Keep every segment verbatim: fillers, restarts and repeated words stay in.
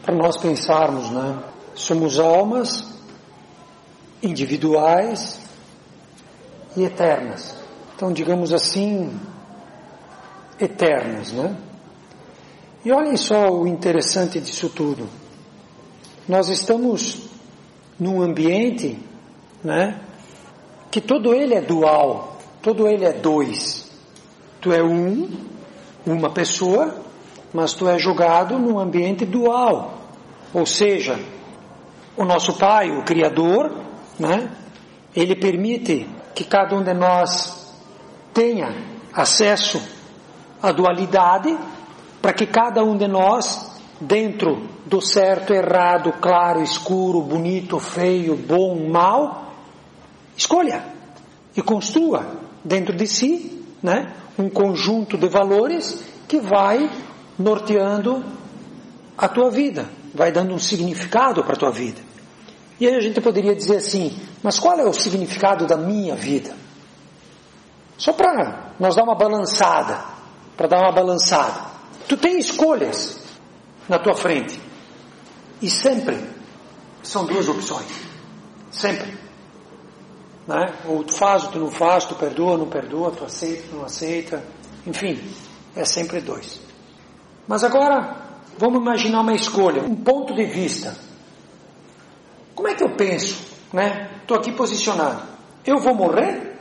Para nós pensarmos, né? Somos almas individuais e eternas. Então, digamos assim, eternas, né? E olhem só o interessante disso tudo. Nós estamos num ambiente, né? Que todo ele é dual, todo ele é dois. Tu é um, uma pessoa, mas tu é jogado num ambiente dual. Ou seja, o nosso Pai, o Criador, né? Ele permite que cada um de nós tenha acesso à dualidade, para que cada um de nós, dentro do certo, errado, claro, escuro, bonito, feio, bom, mal, escolha e construa dentro de si, né, um conjunto de valores que vai norteando a tua vida, vai dando um significado para a tua vida. E aí a gente poderia dizer assim, mas qual é o significado da minha vida? Só para nós dar uma balançada, para dar uma balançada. Tu tem escolhas na tua frente. E sempre são duas opções. Sempre. Né? Ou tu faz, ou tu não faz, tu perdoa, não perdoa, tu aceita, tu não aceita. Enfim, é sempre dois. Mas agora, vamos imaginar uma escolha, um ponto de vista. Como é que eu penso? Né? Estou aqui posicionado. Eu vou morrer?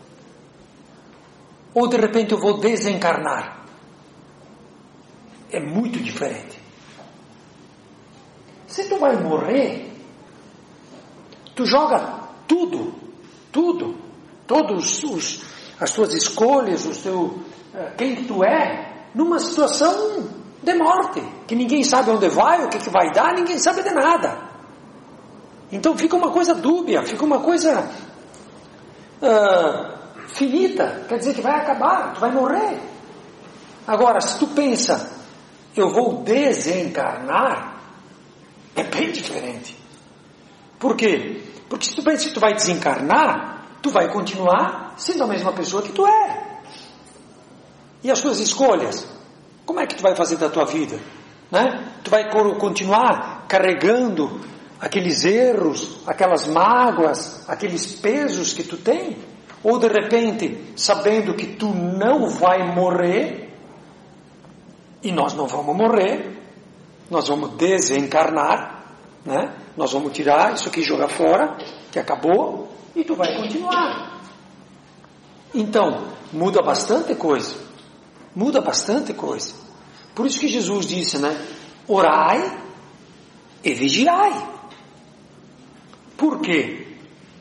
Ou de repente eu vou desencarnar? É muito diferente. Se tu vai morrer, tu joga tudo, tudo, todos os, as tuas escolhas, os teu, quem tu é, numa situação de morte, que ninguém sabe onde vai, o que, que vai dar, ninguém sabe de nada. Então fica uma coisa dúbia, fica uma coisa uh, finita, quer dizer que vai acabar, tu vai morrer. Agora, se tu pensa, eu vou desencarnar, é bem diferente. Por quê? Porque se tu pensa que tu vai desencarnar, tu vai continuar sendo a mesma pessoa que tu é. E as tuas escolhas? Como é que tu vai fazer da tua vida? Né? Tu vai continuar carregando aqueles erros, aquelas mágoas, aqueles pesos que tu tem? Ou de repente, sabendo que tu não vai morrer, e nós não vamos morrer, nós vamos desencarnar, né? Nós vamos tirar isso aqui e jogar fora, que acabou, e tu vai continuar. Então, muda bastante coisa. Muda bastante coisa. Por isso que Jesus disse, né? Orai e vigiai. Por quê?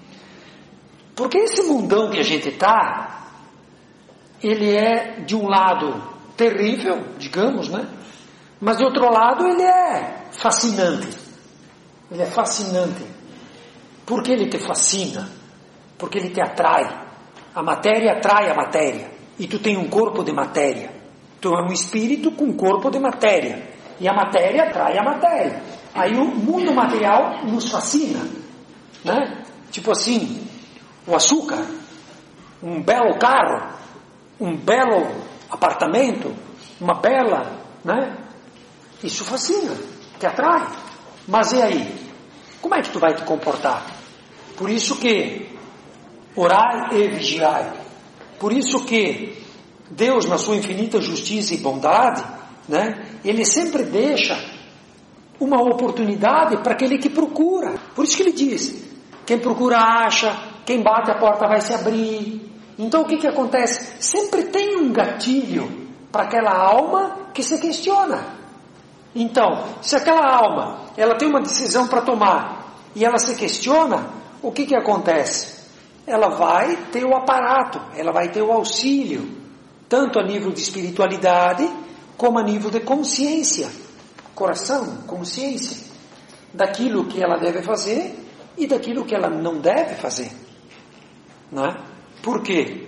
Porque esse mundão que a gente está, ele é, de um lado, terrível, digamos, né? Mas de outro lado ele é fascinante. Ele é fascinante. Por que ele te fascina? Porque ele te atrai. A matéria atrai a matéria. E tu tem um corpo de matéria. Tu é um espírito com um corpo de matéria. E a matéria atrai a matéria. Aí o mundo material nos fascina, né? Tipo assim, o açúcar, um belo carro, um belo apartamento, uma bela, né? Isso fascina, te atrai. Mas e aí? Como é que tu vai te comportar? Por isso que orai e vigiai. Por isso que Deus, na sua infinita justiça e bondade, né? Ele sempre deixa uma oportunidade para aquele que procura. Por isso que ele diz, quem procura acha, quem bate a porta vai se abrir. Então o que que acontece? Sempre tem um gatilho para aquela alma que se questiona. Então, se aquela alma, ela tem uma decisão para tomar e ela se questiona, o que que acontece? Ela vai ter o aparato, ela vai ter o auxílio, tanto a nível de espiritualidade, como a nível de consciência, coração, consciência, daquilo que ela deve fazer e daquilo que ela não deve fazer. Não é? Por quê?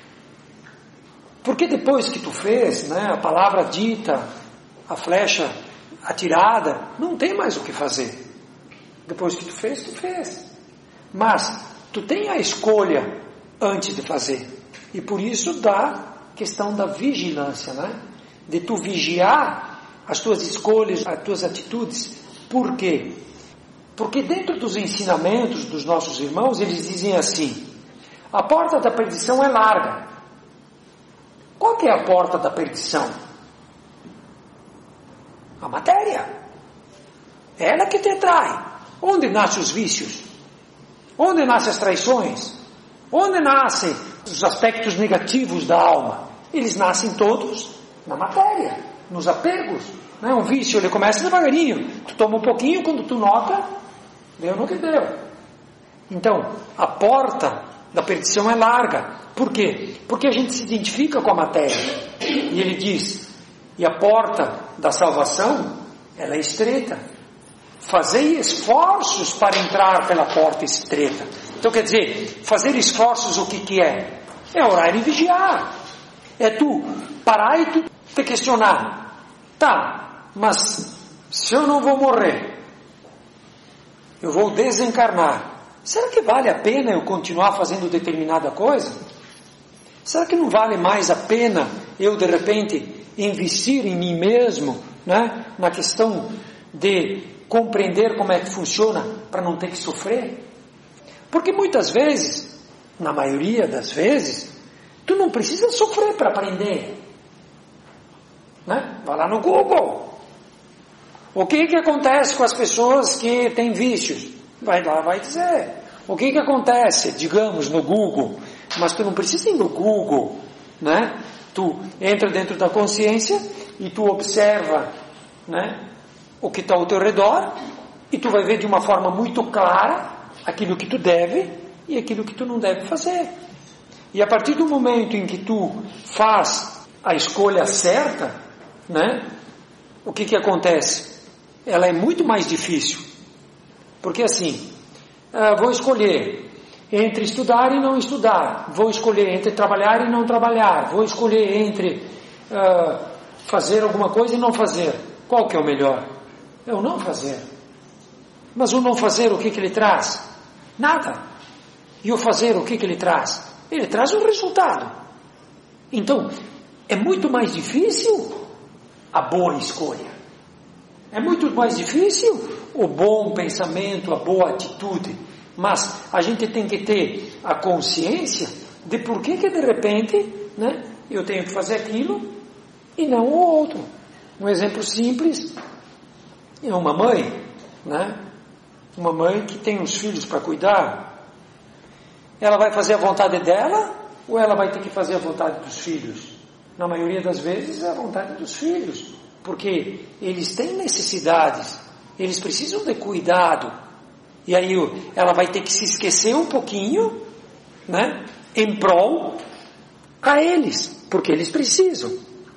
Porque depois que tu fez, né, a palavra dita, a flecha atirada, não tem mais o que fazer. Depois que tu fez, tu fez. Mas tu tem a escolha antes de fazer. E por isso dá questão da vigilância, né? De tu vigiar as tuas escolhas, as tuas atitudes Por quê? Porque dentro dos ensinamentos dos nossos irmãos, eles dizem assim: a porta da perdição é larga. Qual que é a porta da perdição? A matéria. É ela que te atrai. Onde nascem os vícios? Onde nascem as traições? Onde nascem os aspectos negativos da alma? Eles nascem todos na matéria, nos apegos. Não é um vício, ele começa devagarinho. Tu toma um pouquinho, quando tu nota, deu no que deu. Então, a porta da perdição é larga. Por quê? Porque a gente se identifica com a matéria. E ele diz, e a porta da salvação, ela é estreita. Fazei esforços para entrar pela porta estreita. Então quer dizer, fazer esforços o que que é? É orar e vigiar. É tu parar e tu te questionar. Tá, mas se eu não vou morrer, eu vou desencarnar, será que vale a pena eu continuar fazendo determinada coisa? Será que não vale mais a pena eu de repente investir em mim mesmo, né? Na questão de compreender como é que funciona para não ter que sofrer? Porque muitas vezes, na maioria das vezes, tu não precisa sofrer para aprender, né? Vai lá no Google. O que que acontece com as pessoas que têm vícios? Vai lá, vai dizer. O que que acontece, digamos, no Google? Mas tu não precisa ir no Google, né? Tu entra dentro da consciência e tu observa, né, o que está ao teu redor, e tu vai ver de uma forma muito clara aquilo que tu deve e aquilo que tu não deve fazer. E a partir do momento em que tu faz a escolha certa, né, o que que acontece? Ela é muito mais difícil. Porque assim, uh, vou escolher entre estudar e não estudar, vou escolher entre trabalhar e não trabalhar, vou escolher entre uh, fazer alguma coisa e não fazer. Qual que é o melhor? É o não fazer. Mas o não fazer, o que que ele traz? Nada. E o fazer, o que que ele traz? Ele traz um resultado. Então, é muito mais difícil a boa escolha. É muito mais difícil o bom pensamento, a boa atitude. Mas a gente tem que ter a consciência de por que que de repente, né, eu tenho que fazer aquilo e não o outro. Um exemplo simples é uma mãe, né? Uma mãe que tem uns filhos para cuidar. Ela vai fazer a vontade dela ou ela vai ter que fazer a vontade dos filhos? Na maioria das vezes é a vontade dos filhos, porque eles têm necessidades, eles precisam de cuidado. E aí ela vai ter que se esquecer um pouquinho, né, em prol a eles, porque eles precisam.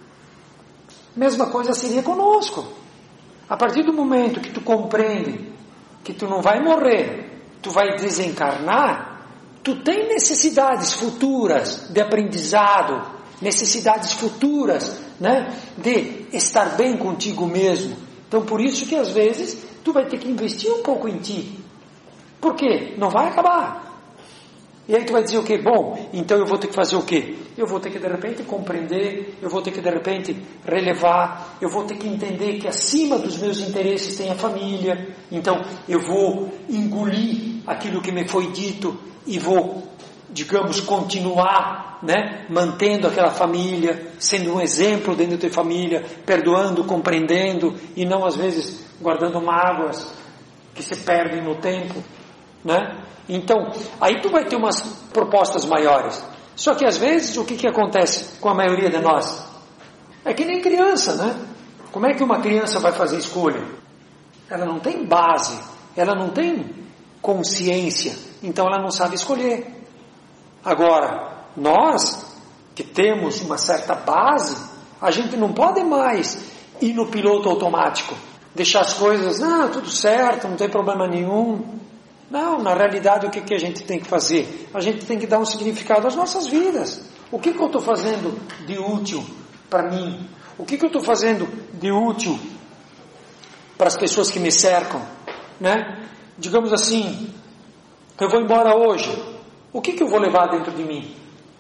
Mesma coisa seria conosco. A partir do momento que tu compreende que tu não vai morrer, tu vai desencarnar, tu tem necessidades futuras de aprendizado, necessidades futuras, né, de estar bem contigo mesmo. Então por isso que às vezes tu vai ter que investir um pouco em ti. Por quê? Não vai acabar. E aí tu vai dizer o quê? Bom, então eu vou ter que fazer o quê? Eu vou ter que de repente compreender, eu vou ter que de repente relevar, eu vou ter que entender que acima dos meus interesses tem a família, então eu vou engolir aquilo que me foi dito e vou, digamos, continuar, né, mantendo aquela família, sendo um exemplo dentro da família, perdoando, compreendendo e não às vezes guardando mágoas que se perdem no tempo, né? Então, aí tu vai ter umas propostas maiores. Só que às vezes, o que que acontece com a maioria de nós? É que nem criança, né? Como é que uma criança vai fazer escolha? Ela não tem base, ela não tem consciência, então ela não sabe escolher. Agora, nós, que temos uma certa base, a gente não pode mais ir no piloto automático, deixar as coisas, não, tudo certo, não tem problema nenhum. Não, na realidade o que, que a gente tem que fazer? A gente tem que dar um significado às nossas vidas. O que, que eu estou fazendo de útil para mim? O que, que eu estou fazendo de útil para as pessoas que me cercam? Né? Digamos assim, eu vou embora hoje. O que, que eu vou levar dentro de mim?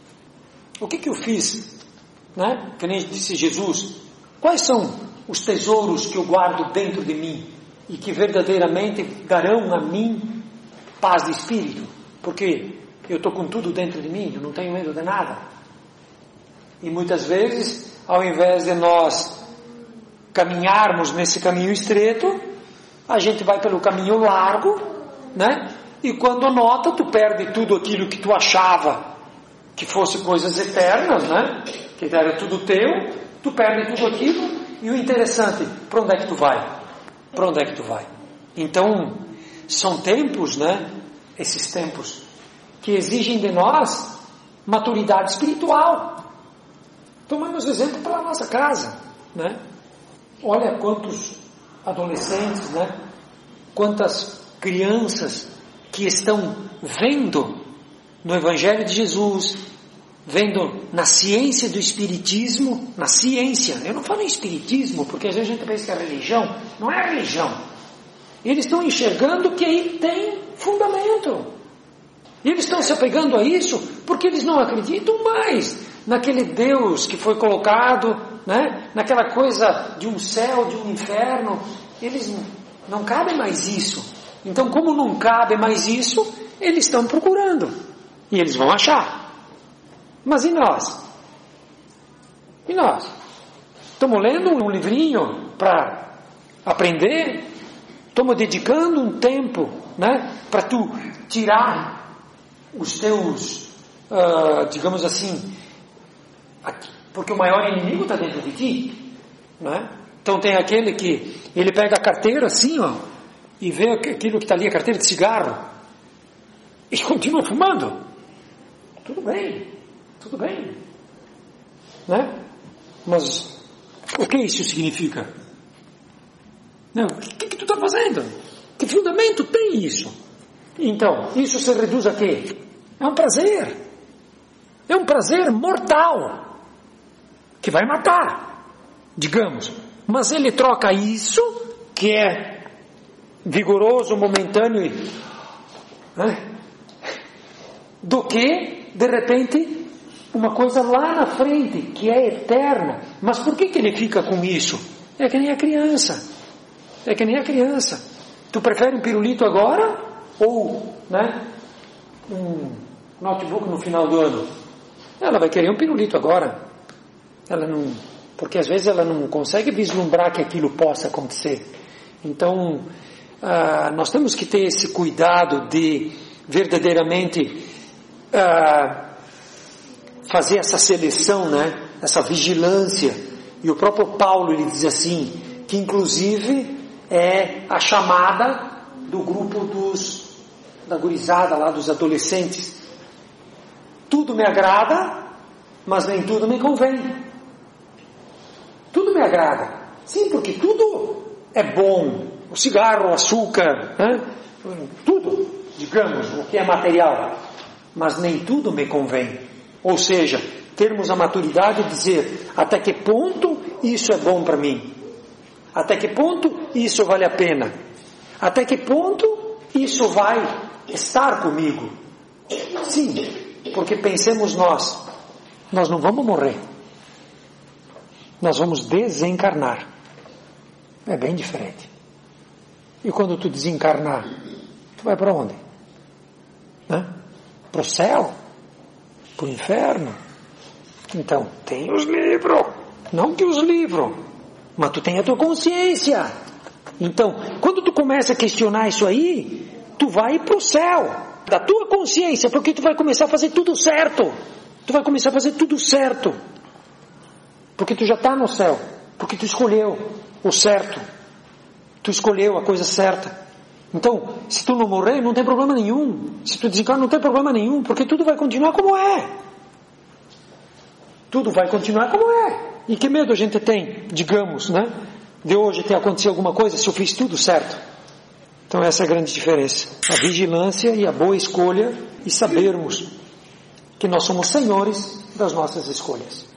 O que, que eu fiz? Né? Que nem disse Jesus. Quais são os tesouros que eu guardo dentro de mim? e que verdadeiramente darão a mim paz de espírito, porque eu estou com tudo dentro de mim, eu não tenho medo de nada. E muitas vezes, ao invés de nós caminharmos nesse caminho estreito, a gente vai pelo caminho largo, né? E quando nota, tu perde tudo aquilo que tu achava que fosse coisas eternas, né? Que era tudo teu, tu perde tudo aquilo, e o interessante, para onde é que tu vai? Para onde é que tu vai? Então, são tempos, né? Esses tempos que exigem de nós maturidade espiritual. Tomamos exemplo para a nossa casa, né? Olha quantos adolescentes, né? Quantas crianças que estão vendo no Evangelho de Jesus, vendo na ciência do Espiritismo, na ciência, eu não falo em Espiritismo, porque às vezes a gente pensa que é religião, não é religião. Eles estão enxergando que aí tem fundamento. E eles estão se apegando a isso porque eles não acreditam mais naquele Deus que foi colocado, né? Naquela coisa de um céu, de um inferno. Eles não cabem mais isso. Então, como não cabe mais isso, eles estão procurando. E eles vão achar. Mas e nós? E nós? Estamos lendo um livrinho para aprender? Estamos dedicando um tempo, né? Para tu tirar os teus, uh, digamos assim, porque o maior inimigo está dentro de ti, né? Então tem aquele que ele pega a carteira assim, ó, e vê aquilo que está ali, a carteira de cigarro, e continua fumando. Tudo bem, tudo bem, né? Mas o que isso significa? Não, o que, que tu está fazendo? Que fundamento tem isso? Então, isso se reduz a quê? É um prazer. É um prazer mortal. Que vai matar, digamos. Mas ele troca isso, que é vigoroso, momentâneo, e, né? Do que, de repente, uma coisa lá na frente, que é eterna. Mas por que, que ele fica com isso? É que nem a criança. É que nem a criança. Tu prefere um pirulito agora? Ou, né, um notebook no final do ano? Ela vai querer um pirulito agora. Ela não, porque às vezes ela não consegue vislumbrar que aquilo possa acontecer. Então, ah, nós temos que ter esse cuidado de verdadeiramente ah, fazer essa seleção, né? Essa vigilância. E o próprio Paulo, ele diz assim, que inclusive é a chamada do grupo dos, da gurizada lá, dos adolescentes. Tudo me agrada, mas nem tudo me convém. Tudo me agrada. Sim, porque tudo é bom. O cigarro, o açúcar, né? Tudo, digamos, o que é material. Mas nem tudo me convém. Ou seja, termos a maturidade de dizer até que ponto isso é bom para mim. Até que ponto isso vale a pena. Até que ponto isso vai estar comigo. Sim, porque pensemos nós, nós não vamos morrer. Nós vamos desencarnar. É bem diferente. E quando tu desencarnar, tu vai para onde? Né? Para o céu? Para o inferno? Então, tem os livros. Não que os livros, mas tu tem a tua consciência. Então, quando tu começa a questionar isso aí, tu vai para o céu da tua consciência, porque tu vai começar a fazer tudo certo. Tu vai começar a fazer tudo certo. Porque tu já está no céu. Porque tu escolheu o certo. Tu escolheu a coisa certa. Então, se tu não morrer, não tem problema nenhum. Se tu desencarnar, não tem problema nenhum. Porque tudo vai continuar como é. Tudo vai continuar como é. E que medo a gente tem, digamos, né? De hoje ter acontecido alguma coisa se eu fiz tudo certo. Então essa é a grande diferença. A vigilância e a boa escolha e sabermos que nós somos senhores das nossas escolhas.